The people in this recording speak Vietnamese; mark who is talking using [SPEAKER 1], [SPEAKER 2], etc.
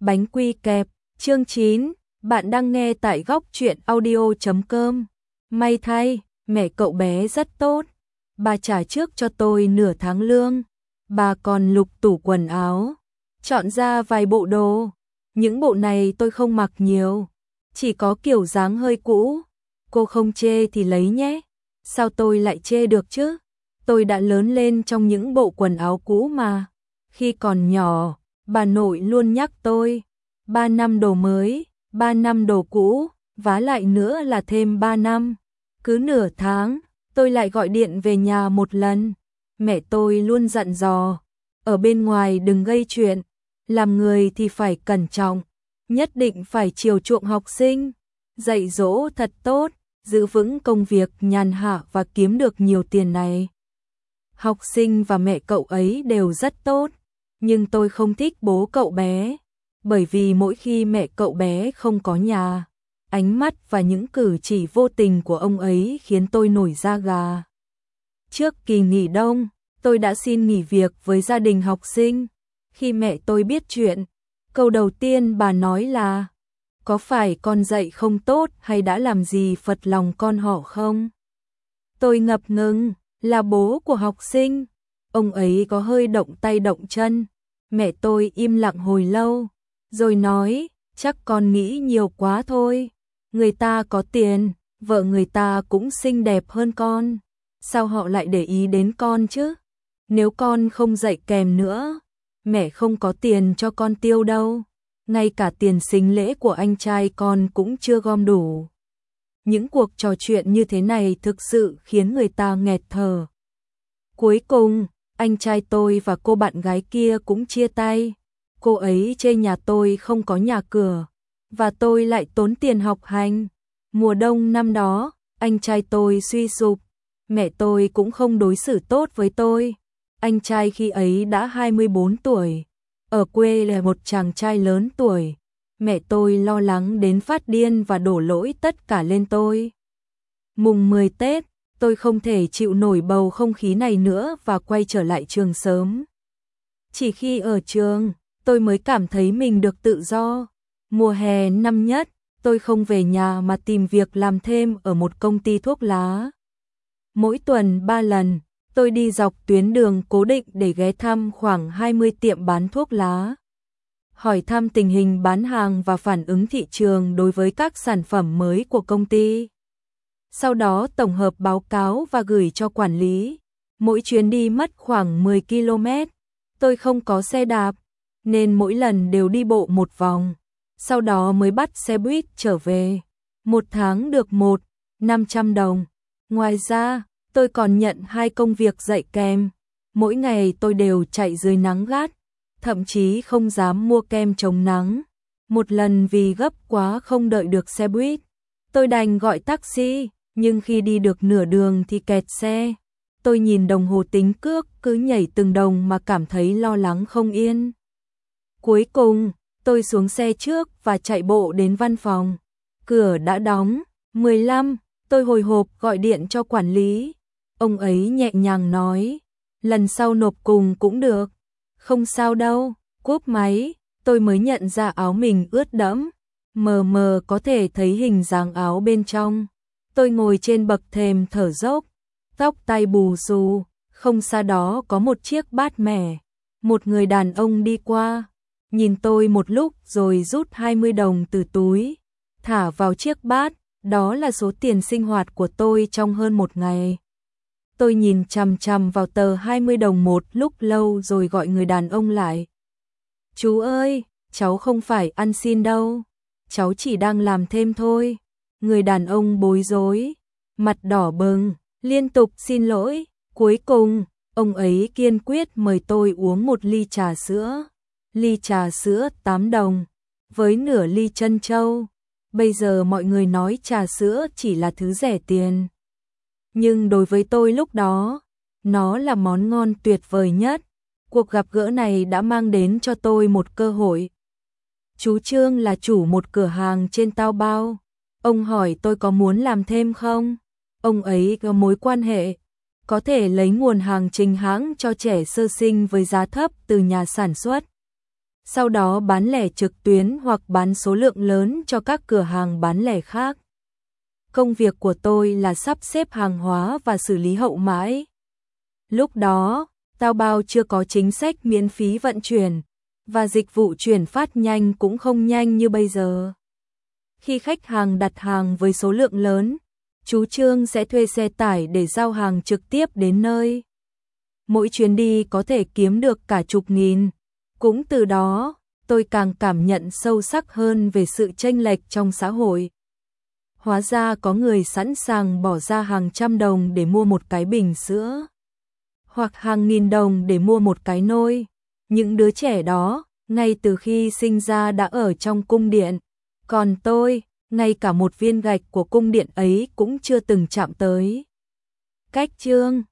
[SPEAKER 1] Bánh quy kẹp, chương 9, bạn đang nghe tại góc truyện audio.com. May thay, mẹ cậu bé rất tốt. Bà trả trước cho tôi nửa tháng lương. Bà còn lục tủ quần áo, chọn ra vài bộ đồ. Những bộ này tôi không mặc nhiều, chỉ có kiểu dáng hơi cũ. Cô không chê thì lấy nhé. Sao tôi lại chê được chứ? Tôi đã lớn lên trong những bộ quần áo cũ mà. Khi còn nhỏ, bà nội luôn nhắc tôi, 3 năm đồ mới, 3 năm đồ cũ, vá lại nữa là thêm 3 năm. Cứ nửa tháng, tôi lại gọi điện về nhà một lần. Mẹ tôi luôn dặn dò, ở bên ngoài đừng gây chuyện, làm người thì phải cẩn trọng, nhất định phải chiều chuộng học sinh, dạy dỗ thật tốt, giữ vững công việc nhàn hạ và kiếm được nhiều tiền này. Học sinh và mẹ cậu ấy đều rất tốt, nhưng tôi không thích bố cậu bé, bởi vì mỗi khi mẹ cậu bé không có nhà, ánh mắt và những cử chỉ vô tình của ông ấy khiến tôi nổi da gà. Trước kỳ nghỉ đông, tôi đã xin nghỉ việc với gia đình học sinh. Khi mẹ tôi biết chuyện, câu đầu tiên bà nói là: có phải con dạy không tốt hay đã làm gì phật lòng con họ không? Tôi ngập ngừng, là bố của học sinh, ông ấy có hơi động tay động chân. Mẹ tôi im lặng hồi lâu, rồi nói: chắc con nghĩ nhiều quá thôi. Người ta có tiền, vợ người ta cũng xinh đẹp hơn con. Sao họ lại để ý đến con chứ? Nếu con không dạy kèm nữa, mẹ không có tiền cho con tiêu đâu. Ngay cả tiền sính lễ của anh trai con cũng chưa gom đủ. Những cuộc trò chuyện như thế này thực sự khiến người ta nghẹt thở. Cuối cùng, anh trai tôi và cô bạn gái kia cũng chia tay. Cô ấy chê nhà tôi không có nhà cửa, và tôi lại tốn tiền học hành. Mùa đông năm đó, anh trai tôi suy sụp, mẹ tôi cũng không đối xử tốt với tôi. Anh trai khi ấy đã 24 tuổi, ở quê là một chàng trai lớn tuổi. Mẹ tôi lo lắng đến phát điên và đổ lỗi tất cả lên tôi. Mùng 10 Tết, tôi không thể chịu nổi bầu không khí này nữa và quay trở lại trường sớm. Chỉ khi ở trường, tôi mới cảm thấy mình được tự do. Mùa hè năm nhất, tôi không về nhà mà tìm việc làm thêm ở một công ty thuốc lá. Mỗi tuần 3 lần, tôi đi dọc tuyến đường cố định để ghé thăm khoảng 20 tiệm bán thuốc lá, hỏi thăm tình hình bán hàng và phản ứng thị trường đối với các sản phẩm mới của công ty. Sau đó tổng hợp báo cáo và gửi cho quản lý. Mỗi chuyến đi mất khoảng 10 km. Tôi không có xe đạp, nên mỗi lần đều đi bộ một vòng, sau đó mới bắt xe buýt trở về. Một tháng được 500 đồng. Ngoài ra, tôi còn nhận 2 công việc dạy kèm. Mỗi ngày tôi đều chạy dưới nắng gắt, thậm chí không dám mua kem chống nắng. Một lần vì gấp quá không đợi được xe buýt, tôi đành gọi taxi, nhưng khi đi được nửa đường thì kẹt xe. Tôi nhìn đồng hồ tính cước cứ nhảy từng đồng mà cảm thấy lo lắng không yên. Cuối cùng, tôi xuống xe trước và chạy bộ đến văn phòng. Cửa đã đóng. 15, tôi hồi hộp gọi điện cho quản lý. Ông ấy nhẹ nhàng nói: lần sau nộp cùng cũng được. Không sao đâu. Cúp máy, tôi mới nhận ra áo mình ướt đẫm, mờ mờ có thể thấy hình dáng áo bên trong. Tôi ngồi trên bậc thềm thở dốc, tóc tai bù xù. Không xa đó có một chiếc bát mẻ. Một người đàn ông đi qua, nhìn tôi một lúc rồi rút 20 đồng từ túi, thả vào chiếc bát. Đó là số tiền sinh hoạt của tôi trong hơn một ngày. Tôi nhìn chằm chằm vào tờ 20 đồng một lúc lâu rồi gọi người đàn ông lại. Chú ơi, cháu không phải ăn xin đâu, cháu chỉ đang làm thêm thôi. Người đàn ông bối rối, mặt đỏ bừng, liên tục xin lỗi. Cuối cùng, ông ấy kiên quyết mời tôi uống một ly trà sữa. Ly trà sữa 8 đồng, với nửa ly trân châu. Bây giờ mọi người nói trà sữa chỉ là thứ rẻ tiền, nhưng đối với tôi lúc đó, nó là món ngon tuyệt vời nhất. Cuộc gặp gỡ này đã mang đến cho tôi một cơ hội. Chú Trương là chủ một cửa hàng trên Taobao. Ông hỏi tôi có muốn làm thêm không? Ông ấy có mối quan hệ, có thể lấy nguồn hàng chính hãng cho trẻ sơ sinh với giá thấp từ nhà sản xuất. sau đó bán lẻ trực tuyến hoặc bán số lượng lớn cho các cửa hàng bán lẻ khác. Công việc của tôi là sắp xếp hàng hóa và xử lý hậu mãi. Lúc đó, Taobao chưa có chính sách miễn phí vận chuyển, và dịch vụ chuyển phát nhanh cũng không nhanh như bây giờ. Khi khách hàng đặt hàng với số lượng lớn, chú Trương sẽ thuê xe tải để giao hàng trực tiếp đến nơi. Mỗi chuyến đi có thể kiếm được cả chục nghìn. Cũng từ đó, tôi càng cảm nhận sâu sắc hơn về sự chênh lệch trong xã hội. Hóa ra có người sẵn sàng bỏ ra hàng trăm đồng để mua một cái bình sữa, hoặc hàng nghìn đồng để mua một cái nôi. Những đứa trẻ đó, ngay từ khi sinh ra đã ở trong cung điện. Còn tôi, ngay cả một viên gạch của cung điện ấy cũng chưa từng chạm tới. Cách Trương